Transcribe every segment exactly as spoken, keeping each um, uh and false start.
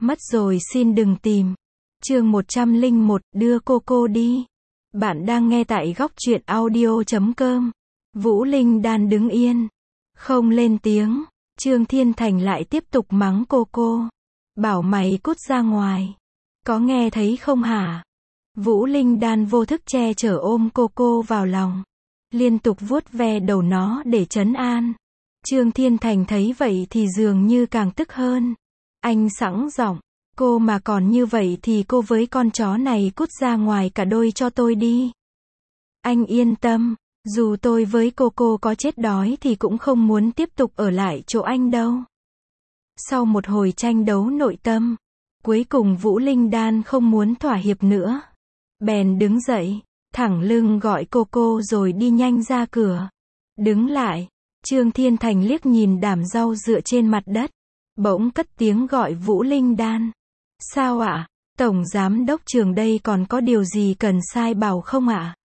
Mất rồi xin đừng tìm. Chương một trăm lẻ một, đưa cô cô đi. Bạn đang nghe tại góc truyện audio chấm com. Vũ Linh Đan đứng yên, không lên tiếng. Trương Thiên Thành lại tiếp tục mắng cô cô. Bảo mày cút ra ngoài. Có nghe thấy không hả? Vũ Linh Đan vô thức che chở ôm cô cô vào lòng, liên tục vuốt ve đầu nó để trấn an. Trương Thiên Thành thấy vậy thì dường như càng tức hơn. Anh sẵn giọng, cô mà còn như vậy thì cô với con chó này cút ra ngoài cả đôi cho tôi đi. Anh yên tâm, dù tôi với cô cô có chết đói thì cũng không muốn tiếp tục ở lại chỗ anh đâu. Sau một hồi tranh đấu nội tâm, cuối cùng Vũ Linh Đan không muốn thỏa hiệp nữa. Bèn đứng dậy, thẳng lưng gọi cô cô rồi đi nhanh ra cửa. Đứng lại, Trương Thiên Thành liếc nhìn đảm rau dựa trên mặt đất, bỗng cất tiếng gọi Vũ Linh Đan. Sao ạ? Tổng giám đốc Trường đây còn có điều gì cần sai bảo không ạ?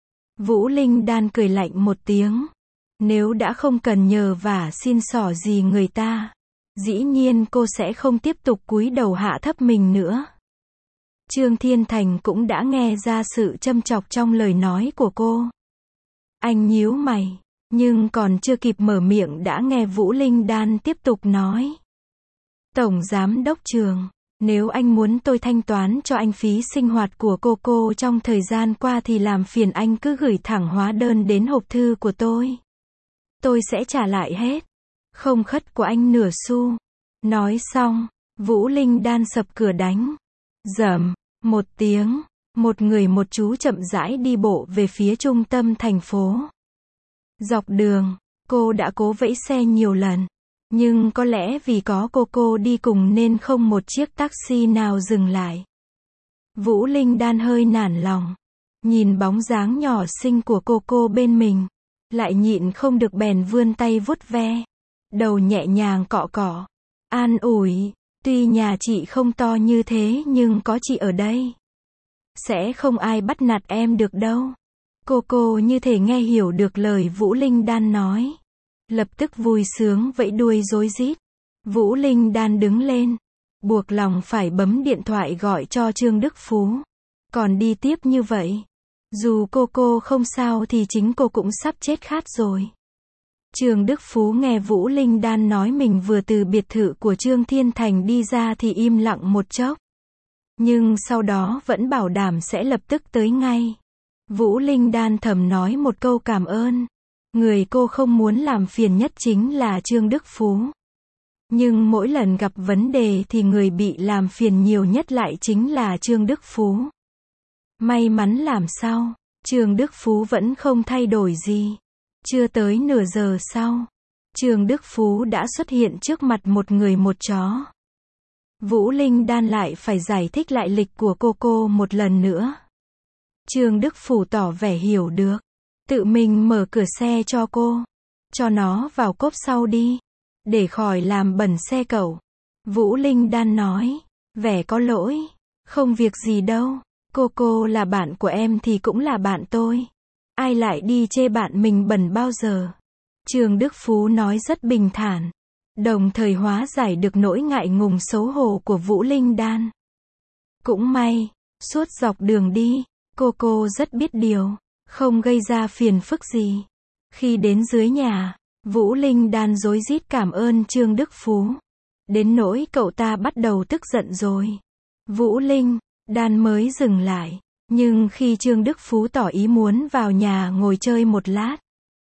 Vũ Linh Đan cười lạnh một tiếng. Nếu đã không cần nhờ vả xin xỏ gì người ta, dĩ nhiên cô sẽ không tiếp tục cúi đầu hạ thấp mình nữa. Trương Thiên Thành cũng đã nghe ra sự châm chọc trong lời nói của cô. Anh nhíu mày, nhưng còn chưa kịp mở miệng đã nghe Vũ Linh Đan tiếp tục nói. Tổng giám đốc Trường, nếu anh muốn tôi thanh toán cho anh phí sinh hoạt của cô cô trong thời gian qua thì làm phiền anh cứ gửi thẳng hóa đơn đến hộp thư của tôi. Tôi sẽ trả lại hết, không khất của anh nửa xu. Nói xong, Vũ Linh Đan sập cửa đánh. Rầm, một tiếng, một người một chú chậm rãi đi bộ về phía trung tâm thành phố. Dọc đường, cô đã cố vẫy xe nhiều lần, nhưng có lẽ vì có cô cô đi cùng nên không một chiếc taxi nào dừng lại. Vũ Linh Đan hơi nản lòng, nhìn bóng dáng nhỏ xinh của cô cô bên mình, lại nhịn không được bèn vươn tay vuốt ve, đầu nhẹ nhàng cọ cọ, an ủi. Tuy nhà chị không to như thế nhưng có chị ở đây, sẽ không ai bắt nạt em được đâu. Cô cô như thể nghe hiểu được lời Vũ Linh Đan nói, lập tức vui sướng vẫy đuôi rối rít. Vũ Linh Đan đứng lên, buộc lòng phải bấm điện thoại gọi cho Trương Đức Phú. Còn đi tiếp như vậy, dù cô cô không sao thì chính cô cũng sắp chết khát rồi. Trương Đức Phú nghe Vũ Linh Đan nói mình vừa từ biệt thự của Trương Thiên Thành đi ra thì im lặng một chốc. Nhưng sau đó vẫn bảo đảm sẽ lập tức tới ngay. Vũ Linh Đan thầm nói một câu cảm ơn. Người cô không muốn làm phiền nhất chính là Trương Đức Phú. Nhưng mỗi lần gặp vấn đề thì người bị làm phiền nhiều nhất lại chính là Trương Đức Phú. May mắn làm sao, Trương Đức Phú vẫn không thay đổi gì. Chưa tới nửa giờ sau, Trương Đức Phú đã xuất hiện trước mặt một người một chó. Vũ Linh Đan lại phải giải thích lại lịch của cô cô một lần nữa. Trương Đức Phú tỏ vẻ hiểu được, tự mình mở cửa xe cho cô, cho nó vào cốp sau đi, để khỏi làm bẩn xe cậu. Vũ Linh Đan nói, vẻ có lỗi, không việc gì đâu, cô cô là bạn của em thì cũng là bạn tôi. Ai lại đi chê bạn mình bẩn bao giờ? Trương Đức Phú nói rất bình thản, đồng thời hóa giải được nỗi ngại ngùng xấu hổ của Vũ Linh Đan. Cũng may, suốt dọc đường đi, cô cô rất biết điều, không gây ra phiền phức gì. Khi đến dưới nhà, Vũ Linh Đan rối rít cảm ơn Trương Đức Phú. Đến nỗi cậu ta bắt đầu tức giận rồi. Vũ Linh Đan mới dừng lại. Nhưng khi Trương Đức Phú tỏ ý muốn vào nhà ngồi chơi một lát,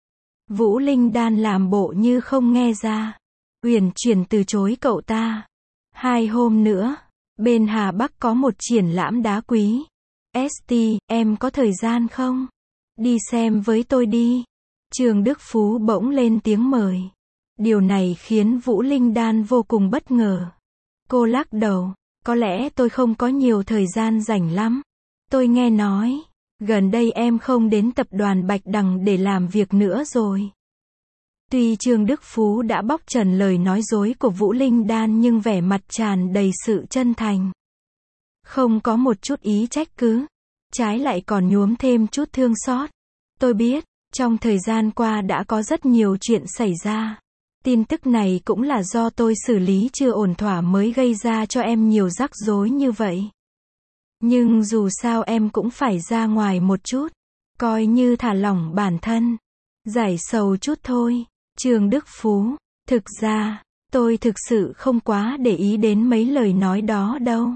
Vũ Linh Đan làm bộ như không nghe ra, uyển chuyển từ chối cậu ta. Hai hôm nữa, bên Hà Bắc có một triển lãm đá quý. ét tê, em có thời gian không? Đi xem với tôi đi. Trương Đức Phú bỗng lên tiếng mời. Điều này khiến Vũ Linh Đan vô cùng bất ngờ. Cô lắc đầu, có lẽ tôi không có nhiều thời gian rảnh lắm. Tôi nghe nói, gần đây em không đến tập đoàn Bạch Đằng để làm việc nữa rồi. Tuy Trương Đức Phú đã bóc trần lời nói dối của Vũ Linh Đan nhưng vẻ mặt tràn đầy sự chân thành. Không có một chút ý trách cứ, trái lại còn nhuốm thêm chút thương xót. Tôi biết, trong thời gian qua đã có rất nhiều chuyện xảy ra. Tin tức này cũng là do tôi xử lý chưa ổn thỏa mới gây ra cho em nhiều rắc rối như vậy. Nhưng dù sao em cũng phải ra ngoài một chút, coi như thả lỏng bản thân, giải sầu chút thôi. Trương Đức Phú, thực ra, tôi thực sự không quá để ý đến mấy lời nói đó đâu.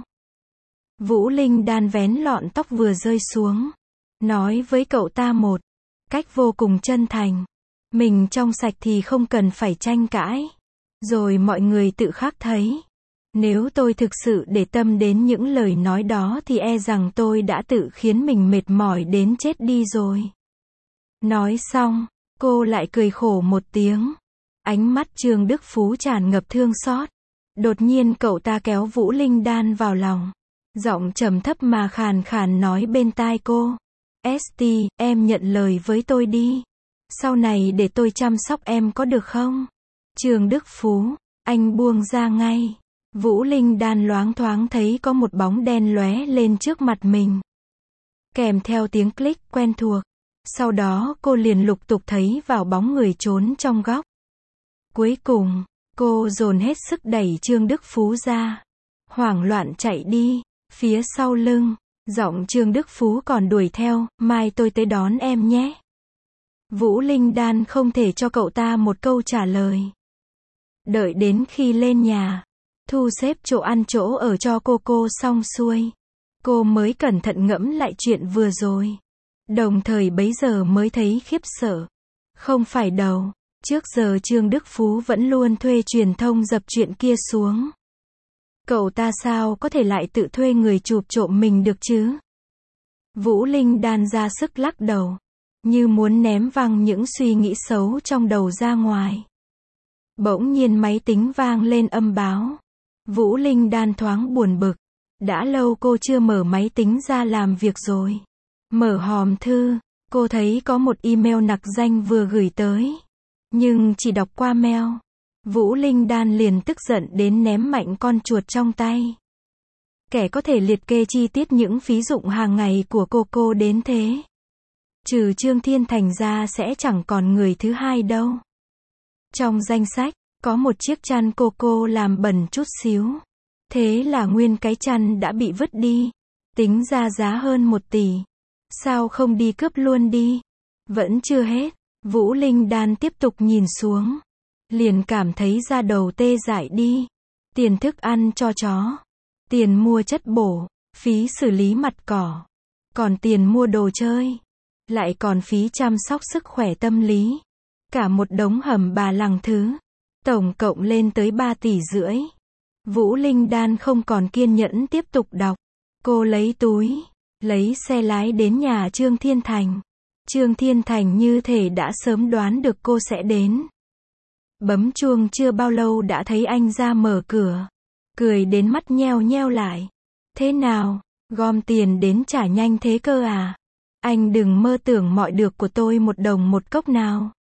Vũ Linh Đan vén lọn tóc vừa rơi xuống, nói với cậu ta một cách vô cùng chân thành. Mình trong sạch thì không cần phải tranh cãi. Rồi mọi người tự khắc thấy. Nếu tôi thực sự để tâm đến những lời nói đó thì e rằng tôi đã tự khiến mình mệt mỏi đến chết đi rồi. Nói xong, cô lại cười khổ một tiếng. Ánh mắt Trương Đức Phú tràn ngập thương xót. Đột nhiên cậu ta kéo Vũ Linh Đan vào lòng. Giọng trầm thấp mà khàn khàn nói bên tai cô. ét tê, em nhận lời với tôi đi. Sau này để tôi chăm sóc em có được không? Trương Đức Phú, anh buông ra ngay. Vũ Linh Đan loáng thoáng thấy có một bóng đen lóe lên trước mặt mình. Kèm theo tiếng click quen thuộc. Sau đó cô liền lục tục thấy vào bóng người trốn trong góc. Cuối cùng, cô dồn hết sức đẩy Trương Đức Phú ra. Hoảng loạn chạy đi. Phía sau lưng, giọng Trương Đức Phú còn đuổi theo, mai tôi tới đón em nhé. Vũ Linh Đan không thể cho cậu ta một câu trả lời. Đợi đến khi lên nhà, thu xếp chỗ ăn chỗ ở cho cô cô xong xuôi, cô mới cẩn thận ngẫm lại chuyện vừa rồi. Đồng thời bấy giờ mới thấy khiếp sợ. Không phải đâu, trước giờ Trương Đức Phú vẫn luôn thuê truyền thông dập chuyện kia xuống. Cậu ta sao có thể lại tự thuê người chụp trộm mình được chứ? Vũ Linh Đan ra sức lắc đầu, như muốn ném văng những suy nghĩ xấu trong đầu ra ngoài. Bỗng nhiên máy tính vang lên âm báo. Vũ Linh Đan thoáng buồn bực. Đã lâu cô chưa mở máy tính ra làm việc rồi. Mở hòm thư, cô thấy có một email nặc danh vừa gửi tới. Nhưng chỉ đọc qua mail, Vũ Linh Đan liền tức giận đến ném mạnh con chuột trong tay. Kẻ có thể liệt kê chi tiết những phí dụng hàng ngày của cô cô đến thế. Trừ Trương Thiên Thành ra sẽ chẳng còn người thứ hai đâu. Trong danh sách, có một chiếc chăn cô cô làm bẩn chút xíu. Thế là nguyên cái chăn đã bị vứt đi. Tính ra giá hơn một tỷ. Sao không đi cướp luôn đi? Vẫn chưa hết. Vũ Linh Đan tiếp tục nhìn xuống. Liền cảm thấy da đầu tê dại đi. Tiền thức ăn cho chó. Tiền mua chất bổ. Phí xử lý mặt cỏ. Còn tiền mua đồ chơi. Lại còn phí chăm sóc sức khỏe tâm lý. Cả một đống hầm bà lằng thứ. Tổng cộng lên tới ba tỷ rưỡi. Vũ Linh Đan không còn kiên nhẫn tiếp tục đọc. Cô lấy túi, lấy xe lái đến nhà Trương Thiên Thành. Trương Thiên Thành như thể đã sớm đoán được cô sẽ đến. Bấm chuông chưa bao lâu đã thấy anh ra mở cửa. Cười đến mắt nheo nheo lại. Thế nào, gom tiền đến trả nhanh thế cơ à? Anh đừng mơ tưởng mọi được của tôi một đồng một cốc nào.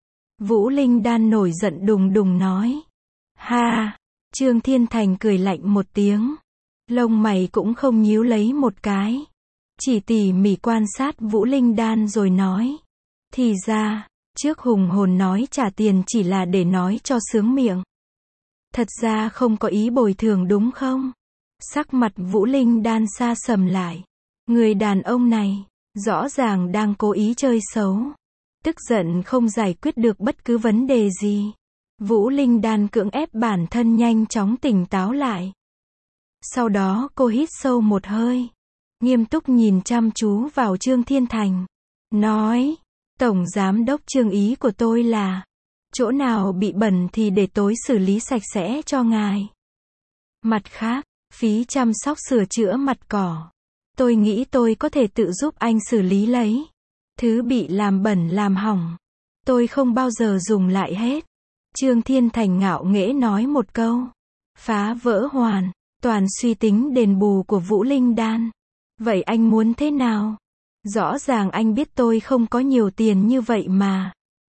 Vũ Linh Đan nổi giận đùng đùng nói. Ha! Trương Thiên Thành cười lạnh một tiếng. Lông mày cũng không nhíu lấy một cái. Chỉ tỉ mỉ quan sát Vũ Linh Đan rồi nói. Thì ra, trước hùng hồn nói trả tiền chỉ là để nói cho sướng miệng. Thật ra không có ý bồi thường đúng không? Sắc mặt Vũ Linh Đan sa sầm lại. Người đàn ông này, rõ ràng đang cố ý chơi xấu. Tức giận không giải quyết được bất cứ vấn đề gì. Vũ Linh Đan cưỡng ép bản thân nhanh chóng tỉnh táo lại. Sau đó cô hít sâu một hơi. Nghiêm túc nhìn chăm chú vào Trương Thiên Thành. Nói, Tổng Giám đốc Trương, ý của tôi là, chỗ nào bị bẩn thì để tối xử lý sạch sẽ cho ngài. Mặt khác, phí chăm sóc sửa chữa mặt cỏ, tôi nghĩ tôi có thể tự giúp anh xử lý lấy. Thứ bị làm bẩn làm hỏng, tôi không bao giờ dùng lại hết. Trương Thiên Thành ngạo nghễ nói một câu. Phá vỡ hoàn toàn suy tính đền bù của Vũ Linh Đan. Vậy anh muốn thế nào? Rõ ràng anh biết tôi không có nhiều tiền như vậy mà.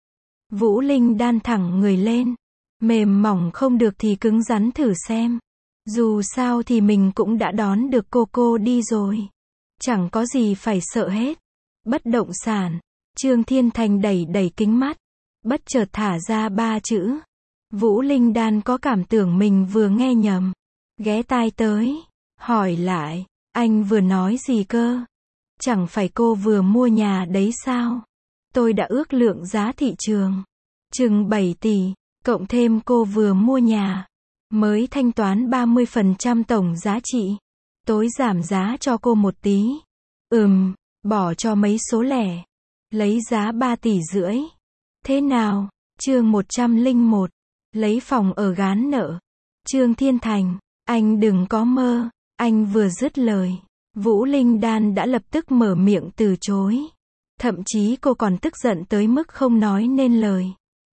Vũ Linh Đan thẳng người lên. Mềm mỏng không được thì cứng rắn thử xem. Dù sao thì mình cũng đã đón được cô cô đi rồi. Chẳng có gì phải sợ hết. Bất động sản. Trương Thiên Thành đẩy đẩy kính mắt. Bất chợt thả ra ba chữ. Vũ Linh Đan có cảm tưởng mình vừa nghe nhầm. Ghé tai tới. Hỏi lại. Anh vừa nói gì cơ? Chẳng phải cô vừa mua nhà đấy sao? Tôi đã ước lượng giá thị trường. Chừng bảy tỷ. Cộng thêm cô vừa mua nhà. Mới thanh toán ba mươi phần trăm tổng giá trị. Tối giảm giá cho cô một tí. Ừm, bỏ cho mấy số lẻ. Lấy giá ba tỷ rưỡi. Thế nào? Chương một trăm lẻ một. Lấy phòng ở gán nợ. Trương Thiên Thành, anh đừng có mơ. Anh vừa dứt lời. Vũ Linh Đan đã lập tức mở miệng từ chối. Thậm chí cô còn tức giận tới mức không nói nên lời.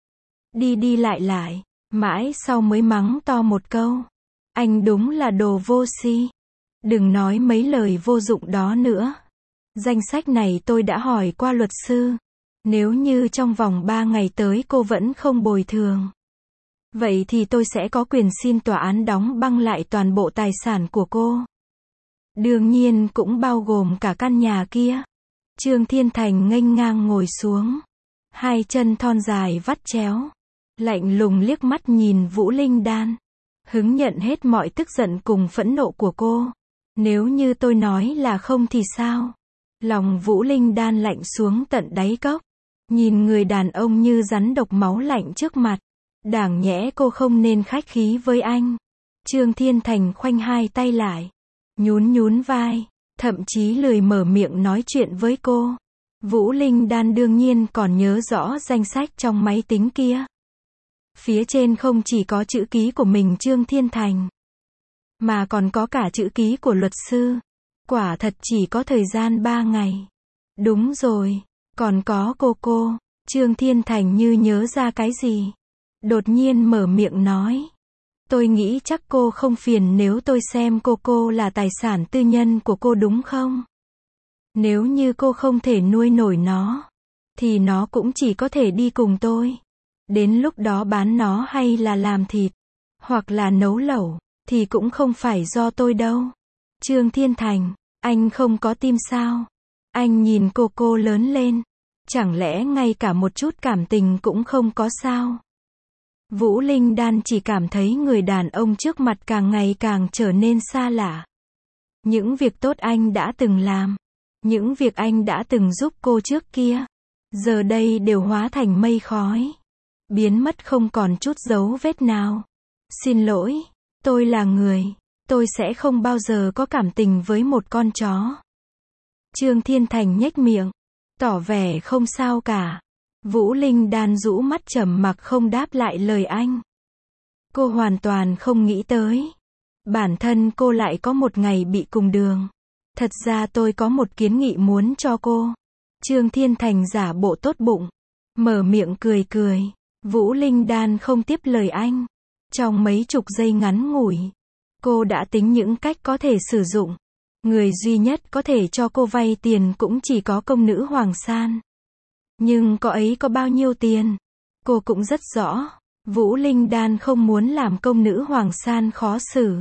Đi đi lại lại. Mãi sau mới mắng to một câu. Anh đúng là đồ vô si. Đừng nói mấy lời vô dụng đó nữa. Danh sách này tôi đã hỏi qua luật sư. Nếu như trong vòng ba ngày tới cô vẫn không bồi thường. Vậy thì tôi sẽ có quyền xin tòa án đóng băng lại toàn bộ tài sản của cô. Đương nhiên cũng bao gồm cả căn nhà kia. Trương Thiên Thành nghênh ngang ngồi xuống. Hai chân thon dài vắt chéo. Lạnh lùng liếc mắt nhìn Vũ Linh Đan. Hứng nhận hết mọi tức giận cùng phẫn nộ của cô. Nếu như tôi nói là không thì sao? Lòng Vũ Linh Đan lạnh xuống tận đáy cốc. Nhìn người đàn ông như rắn độc máu lạnh trước mặt. Đáng nhẽ cô không nên khách khí với anh. Trương Thiên Thành khoanh hai tay lại. Nhún nhún vai. Thậm chí lười mở miệng nói chuyện với cô. Vũ Linh Đan đương nhiên còn nhớ rõ danh sách trong máy tính kia. Phía trên không chỉ có chữ ký của mình Trương Thiên Thành. Mà còn có cả chữ ký của luật sư. Quả thật chỉ có thời gian ba ngày. Đúng rồi. Còn có cô cô. Trương Thiên Thành như nhớ ra cái gì. Đột nhiên mở miệng nói. Tôi nghĩ chắc cô không phiền nếu tôi xem cô cô là tài sản tư nhân của cô đúng không? Nếu như cô không thể nuôi nổi nó. Thì nó cũng chỉ có thể đi cùng tôi. Đến lúc đó bán nó hay là làm thịt. Hoặc là nấu lẩu. Thì cũng không phải do tôi đâu. Trương Thiên Thành. Anh không có tim sao? Anh nhìn cô cô lớn lên. Chẳng lẽ ngay cả một chút cảm tình cũng không có sao? Vũ Linh Đan chỉ cảm thấy người đàn ông trước mặt càng ngày càng trở nên xa lạ. Những việc tốt anh đã từng làm. Những việc anh đã từng giúp cô trước kia. Giờ đây đều hóa thành mây khói. Biến mất không còn chút dấu vết nào. Xin lỗi. Tôi là người. Tôi sẽ không bao giờ có cảm tình với một con chó. Trương Thiên Thành nhếch miệng. Tỏ vẻ không sao cả. Vũ Linh Đan rũ mắt trầm mặc không đáp lại lời anh. Cô hoàn toàn không nghĩ tới. Bản thân cô lại có một ngày bị cùng đường. Thật ra tôi có một kiến nghị muốn cho cô. Trương Thiên Thành giả bộ tốt bụng. Mở miệng cười cười. Vũ Linh Đan không tiếp lời anh. Trong mấy chục giây ngắn ngủi. Cô đã tính những cách có thể sử dụng. Người duy nhất có thể cho cô vay tiền cũng chỉ có công nữ Hoàng San. Nhưng cô ấy có bao nhiêu tiền? Cô cũng rất rõ. Vũ Linh Đan không muốn làm công nữ Hoàng San khó xử.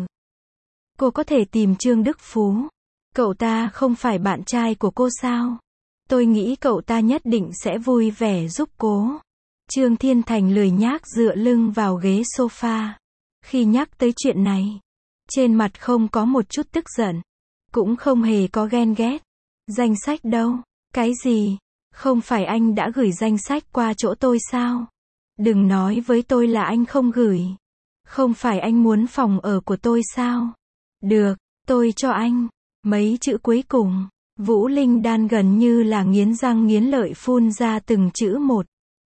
Cô có thể tìm Trương Đức Phú. Cậu ta không phải bạn trai của cô sao? Tôi nghĩ cậu ta nhất định sẽ vui vẻ giúp cô. Trương Thiên Thành lười nhác dựa lưng vào ghế sofa. Khi nhắc tới chuyện này, trên mặt không có một chút tức giận. Cũng không hề có ghen ghét. Danh sách đâu? Cái gì? Không phải anh đã gửi danh sách qua chỗ tôi sao? Đừng nói với tôi là anh không gửi. Không phải anh muốn phòng ở của tôi sao? Được, tôi cho anh. Mấy chữ cuối cùng, Vũ Linh Đan gần như là nghiến răng nghiến lợi phun ra từng chữ một.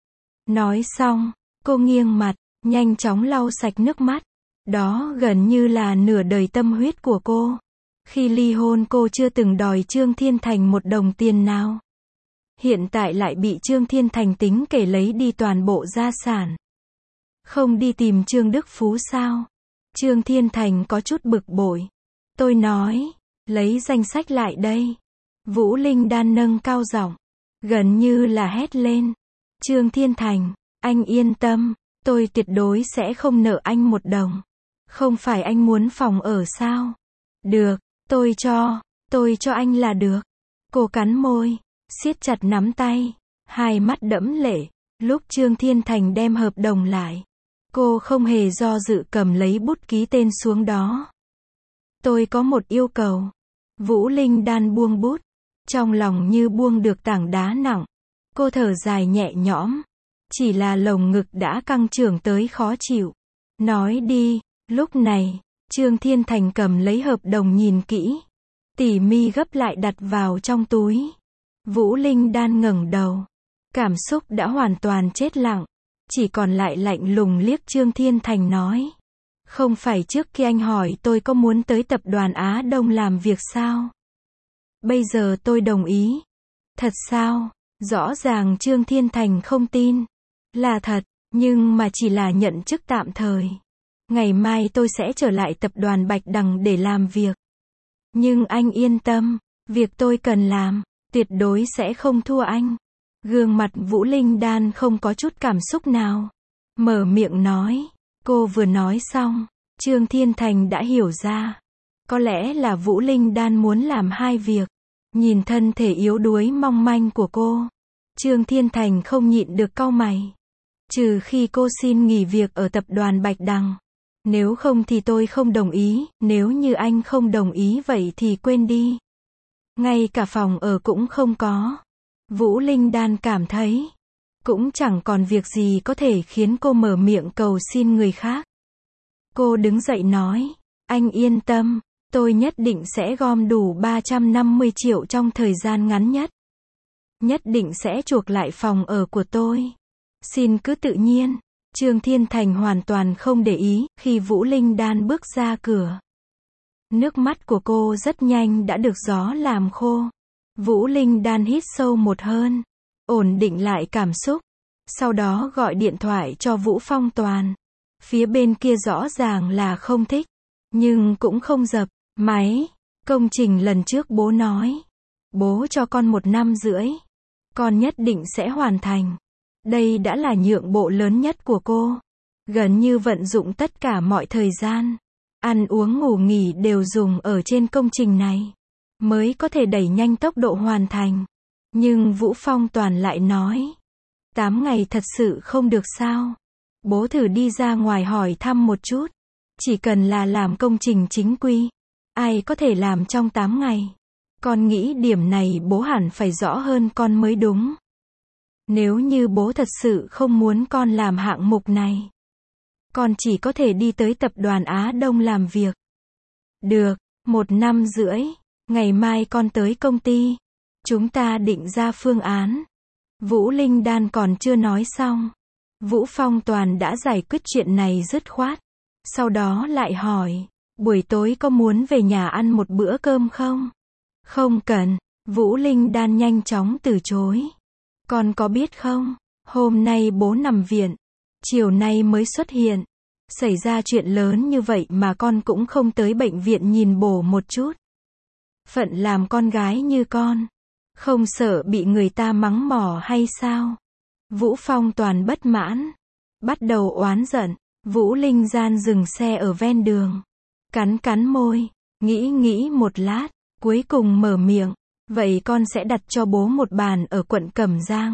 Nói xong, cô nghiêng mặt, nhanh chóng lau sạch nước mắt. Đó gần như là nửa đời tâm huyết của cô. Khi ly hôn cô chưa từng đòi Trương Thiên Thành một đồng tiền nào. Hiện tại lại bị Trương Thiên Thành tính kể lấy đi toàn bộ gia sản. Không đi tìm Trương Đức Phú sao? Trương Thiên Thành có chút bực bội. Tôi nói, lấy danh sách lại đây. Vũ Linh Đan nâng cao giọng, gần như là hét lên. Trương Thiên Thành, anh yên tâm, tôi tuyệt đối sẽ không nợ anh một đồng. Không phải anh muốn phòng ở sao? Được, tôi cho, tôi cho anh là được. Cô cắn môi, siết chặt nắm tay, hai mắt đẫm lệ. Lúc Trương Thiên Thành đem hợp đồng lại, Cô không hề do dự cầm lấy bút ký tên xuống đó. Tôi có một yêu cầu. Vũ Linh Đan buông bút. Trong lòng như buông được tảng đá nặng. Cô thở dài nhẹ nhõm. Chỉ là lồng ngực đã căng trương tới khó chịu. Nói đi. Lúc này, Trương Thiên Thành cầm lấy hợp đồng nhìn kỹ. Tỉ mi gấp lại đặt vào trong túi. Vũ Linh Đan ngẩng đầu. Cảm xúc đã hoàn toàn chết lặng. Chỉ còn lại lạnh lùng liếc Trương Thiên Thành nói. Không phải trước khi anh hỏi tôi có muốn tới tập đoàn Á Đông làm việc sao? Bây giờ tôi đồng ý. Thật sao? Rõ ràng Trương Thiên Thành không tin. Là thật, nhưng mà chỉ là nhận chức tạm thời. Ngày mai tôi sẽ trở lại tập đoàn Bạch Đằng để làm việc. Nhưng anh yên tâm, việc tôi cần làm, tuyệt đối sẽ không thua anh. Gương mặt Vũ Linh Đan không có chút cảm xúc nào. Mở miệng nói. Cô vừa nói xong, Trương Thiên Thành đã hiểu ra. Có lẽ là Vũ Linh Đan muốn làm hai việc. Nhìn thân thể yếu đuối mong manh của cô, Trương Thiên Thành không nhịn được cau mày. Trừ khi cô xin nghỉ việc ở tập đoàn Bạch Đằng. Nếu không thì tôi không đồng ý, nếu như anh không đồng ý vậy thì quên đi. Ngay cả phòng ở cũng không có. Vũ Linh Đan cảm thấy, cũng chẳng còn việc gì có thể khiến cô mở miệng cầu xin người khác. Cô đứng dậy nói, anh yên tâm, tôi nhất định sẽ gom đủ ba trăm năm mươi triệu trong thời gian ngắn nhất. Nhất định sẽ chuộc lại phòng ở của tôi. Xin cứ tự nhiên. Trương Thiên Thành hoàn toàn không để ý, khi Vũ Linh Đan bước ra cửa. Nước mắt của cô rất nhanh đã được gió làm khô. Vũ Linh Đan hít sâu một hơi, ổn định lại cảm xúc. Sau đó gọi điện thoại cho Vũ Phong Toàn. Phía bên kia rõ ràng là không thích, nhưng cũng không dập máy. Công trình lần trước bố nói, bố cho con một năm rưỡi. Con nhất định sẽ hoàn thành. Đây đã là nhượng bộ lớn nhất của cô. Gần như vận dụng tất cả mọi thời gian. Ăn uống ngủ nghỉ đều dùng ở trên công trình này. Mới có thể đẩy nhanh tốc độ hoàn thành. Nhưng Vũ Phong Toàn lại nói. tám ngày thật sự không được sao? Bố thử đi ra ngoài hỏi thăm một chút. Chỉ cần là làm công trình chính quy. Ai có thể làm trong tám ngày? Con nghĩ điểm này bố hẳn phải rõ hơn con mới đúng. Nếu như bố thật sự không muốn con làm hạng mục này, con chỉ có thể đi tới tập đoàn Á Đông làm việc. Được, một năm rưỡi, ngày mai con tới công ty. Chúng ta định ra phương án. Vũ Linh Đan còn chưa nói xong. Vũ Phong Toàn đã giải quyết chuyện này dứt khoát. Sau đó lại hỏi, buổi tối có muốn về nhà ăn một bữa cơm không? Không cần, Vũ Linh Đan nhanh chóng từ chối. Con có biết không, hôm nay bố nằm viện, chiều nay mới xuất hiện. Xảy ra chuyện lớn như vậy mà con cũng không tới bệnh viện nhìn bố một chút. Phận làm con gái như con, không sợ bị người ta mắng mỏ hay sao? Vũ Phong Toàn bất mãn, bắt đầu oán giận. Vũ Linh Gian dừng xe ở ven đường, cắn cắn môi, nghĩ nghĩ một lát, cuối cùng mở miệng. Vậy con sẽ đặt cho bố một bàn ở quận Cẩm Giang.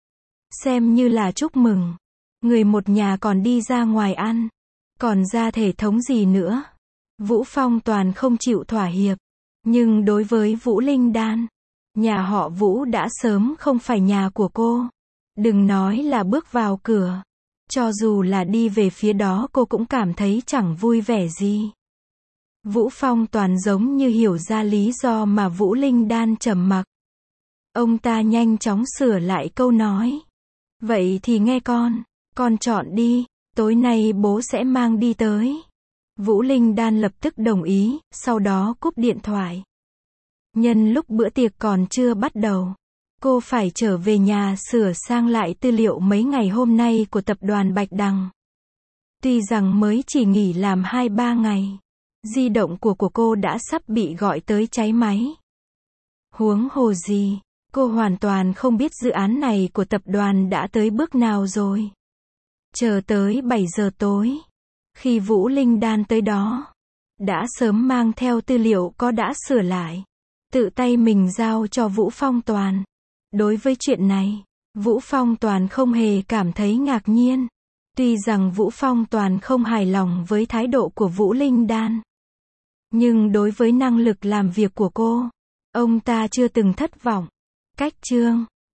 Xem như là chúc mừng. Người một nhà còn đi ra ngoài ăn. Còn ra thể thống gì nữa. Vũ Phong Toàn không chịu thỏa hiệp. Nhưng đối với Vũ Linh Đan, nhà họ Vũ đã sớm không phải nhà của cô. Đừng nói là bước vào cửa. Cho dù là đi về phía đó cô cũng cảm thấy chẳng vui vẻ gì. Vũ Phong Toàn giống như hiểu ra lý do mà Vũ Linh Đan trầm mặc. Ông ta nhanh chóng sửa lại câu nói. Vậy thì nghe con, con chọn đi, tối nay bố sẽ mang đi tới. Vũ Linh Đan lập tức đồng ý, sau đó cúp điện thoại. Nhân lúc bữa tiệc còn chưa bắt đầu, cô phải trở về nhà sửa sang lại tư liệu mấy ngày hôm nay của tập đoàn Bạch Đằng. Tuy rằng mới chỉ nghỉ làm hai ba ngày, di động của của cô đã sắp bị gọi tới cháy máy. Huống hồ gì, cô hoàn toàn không biết dự án này của tập đoàn đã tới bước nào rồi. Chờ tới bảy giờ tối, khi Vũ Linh Đan tới đó, đã sớm mang theo tư liệu có đã sửa lại, tự tay mình giao cho Vũ Phong Toàn. Đối với chuyện này, Vũ Phong Toàn không hề cảm thấy ngạc nhiên. Tuy rằng Vũ Phong Toàn không hài lòng với thái độ của Vũ Linh Đan, nhưng đối với năng lực làm việc của cô, ông ta chưa từng thất vọng. Cách chương